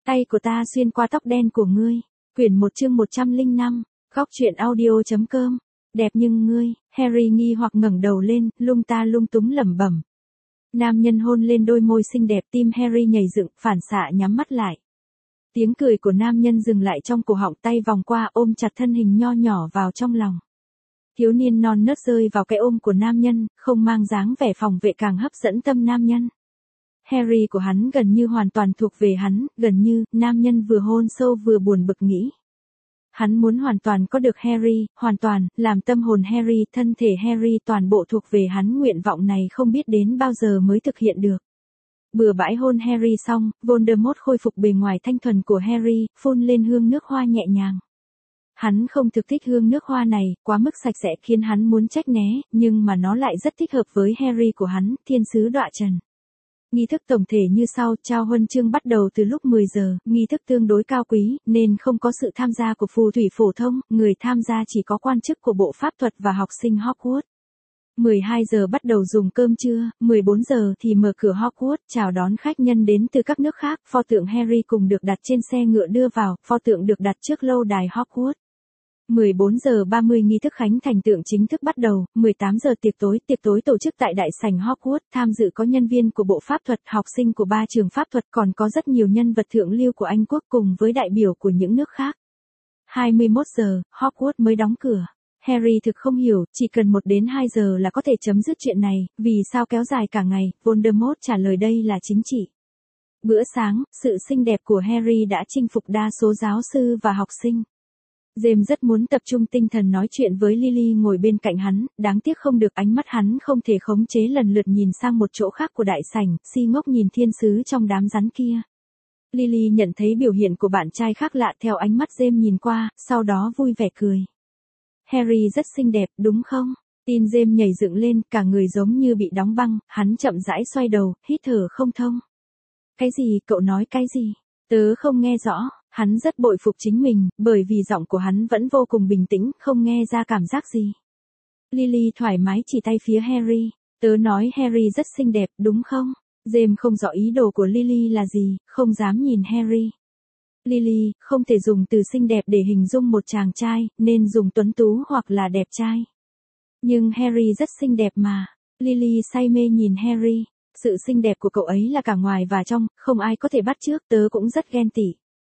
Tay của ta xuyên qua tóc đen của ngươi. Quyển 1 chương 105. Góc truyện audio.com. Đẹp nhưng ngươi. Harry nghi hoặc ngẩng đầu lên, lung ta lung túng lẩm bẩm. Nam nhân hôn lên đôi môi xinh đẹp, tim Harry nhảy dựng, phản xạ nhắm mắt lại. Tiếng cười của nam nhân dừng lại trong cổ họng, tay vòng qua ôm chặt thân hình nho nhỏ vào trong lòng. Thiếu niên non nớt rơi vào cái ôm của nam nhân, không mang dáng vẻ phòng vệ càng hấp dẫn tâm nam nhân. Harry của hắn gần như hoàn toàn thuộc về hắn, gần như, nam nhân vừa hôn sâu vừa buồn bực nghĩ. Hắn muốn hoàn toàn có được Harry, hoàn toàn, làm tâm hồn Harry, thân thể Harry toàn bộ thuộc về hắn, nguyện vọng này không biết đến bao giờ mới thực hiện được. Bừa bãi hôn Harry xong, Voldemort khôi phục bề ngoài thanh thuần của Harry, phun lên hương nước hoa nhẹ nhàng. Hắn không thực thích hương nước hoa này, quá mức sạch sẽ khiến hắn muốn trách né, nhưng mà nó lại rất thích hợp với Harry của hắn, thiên sứ đọa trần. Nghi thức tổng thể như sau, trao huân chương bắt đầu từ lúc 10 giờ, nghi thức tương đối cao quý, nên không có sự tham gia của phù thủy phổ thông, người tham gia chỉ có quan chức của bộ pháp thuật và học sinh Hogwarts. 12 giờ bắt đầu dùng cơm trưa, 14 giờ thì mở cửa Hogwarts, chào đón khách nhân đến từ các nước khác, pho tượng Harry cùng được đặt trên xe ngựa đưa vào, pho tượng được đặt trước lâu đài Hogwarts. 14 giờ 30 nghi thức khánh thành tượng chính thức bắt đầu, 18 giờ tiệc tối tổ chức tại đại sảnh Hogwarts, tham dự có nhân viên của bộ pháp thuật, học sinh của 3 trường pháp thuật, còn có rất nhiều nhân vật thượng lưu của Anh quốc cùng với đại biểu của những nước khác. 21 giờ, Hogwarts mới đóng cửa. Harry thực không hiểu, chỉ cần 1 đến 2 giờ là có thể chấm dứt chuyện này, vì sao kéo dài cả ngày, Voldemort trả lời đây là chính trị. Bữa sáng, sự xinh đẹp của Harry đã chinh phục đa số giáo sư và học sinh. James rất muốn tập trung tinh thần nói chuyện với Lily ngồi bên cạnh hắn, đáng tiếc không được, ánh mắt hắn không thể khống chế lần lượt nhìn sang một chỗ khác của đại sảnh, si ngốc nhìn thiên sứ trong đám rắn kia. Lily nhận thấy biểu hiện của bạn trai khác lạ theo ánh mắt James nhìn qua, sau đó vui vẻ cười. Harry rất xinh đẹp, đúng không? Tin James nhảy dựng lên, cả người giống như bị đóng băng, hắn chậm rãi xoay đầu, hít thở không thông. Cái gì, cậu nói cái gì? Tớ không nghe rõ. Hắn rất bội phục chính mình, bởi vì giọng của hắn vẫn vô cùng bình tĩnh, không nghe ra cảm giác gì. Lily thoải mái chỉ tay phía Harry. Tớ nói Harry rất xinh đẹp, đúng không? James không rõ ý đồ của Lily là gì, không dám nhìn Harry. Lily, không thể dùng từ xinh đẹp để hình dung một chàng trai, nên dùng tuấn tú hoặc là đẹp trai. Nhưng Harry rất xinh đẹp mà. Lily say mê nhìn Harry. Sự xinh đẹp của cậu ấy là cả ngoài và trong, không ai có thể bắt chước, tớ cũng rất ghen tị.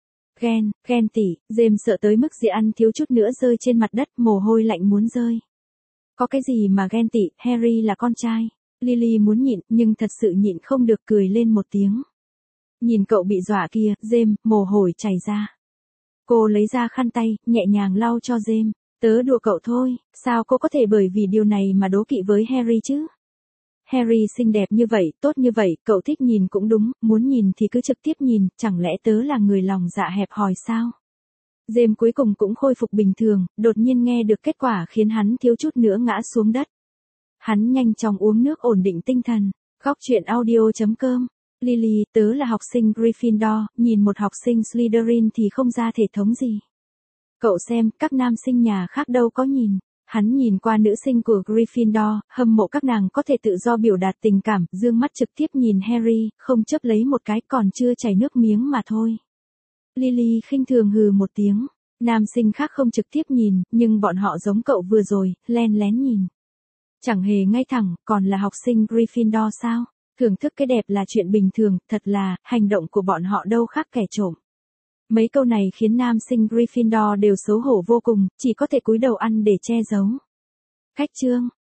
Ghen tị, James sợ tới mức dĩa ăn thiếu chút nữa rơi trên mặt đất, mồ hôi lạnh muốn rơi. Có cái gì mà ghen tị, Harry là con trai. Lily muốn nhịn, nhưng thật sự nhịn không được, cười lên một tiếng. Nhìn cậu bị dọa kia, James, mồ hôi chảy ra. Cô lấy ra khăn tay, nhẹ nhàng lau cho James. Tớ đùa cậu thôi, sao cô có thể bởi vì điều này mà đố kỵ với Harry chứ? Harry xinh đẹp như vậy, tốt như vậy, cậu thích nhìn cũng đúng, muốn nhìn thì cứ trực tiếp nhìn, chẳng lẽ tớ là người lòng dạ hẹp hòi sao? James cuối cùng cũng khôi phục bình thường, đột nhiên nghe được kết quả khiến hắn thiếu chút nữa ngã xuống đất. Hắn nhanh chóng uống nước ổn định tinh thần. Góc truyện audio.com. Lily, tớ là học sinh Gryffindor, nhìn một học sinh Slytherin thì không ra thể thống gì. Cậu xem, các nam sinh nhà khác đâu có nhìn. Hắn nhìn qua nữ sinh của Gryffindor, hâm mộ các nàng có thể tự do biểu đạt tình cảm, dương mắt trực tiếp nhìn Harry, không chớp lấy một cái, còn chưa chảy nước miếng mà thôi. Lily khinh thường hừ một tiếng. Nam sinh khác không trực tiếp nhìn, nhưng bọn họ giống cậu vừa rồi, len lén nhìn. Chẳng hề ngay thẳng, còn là học sinh Gryffindor sao? Thưởng thức cái đẹp là chuyện bình thường, thật là, hành động của bọn họ đâu khác kẻ trộm. Mấy câu này khiến nam sinh Gryffindor đều xấu hổ vô cùng, chỉ có thể cúi đầu ăn để che giấu. Khách chương.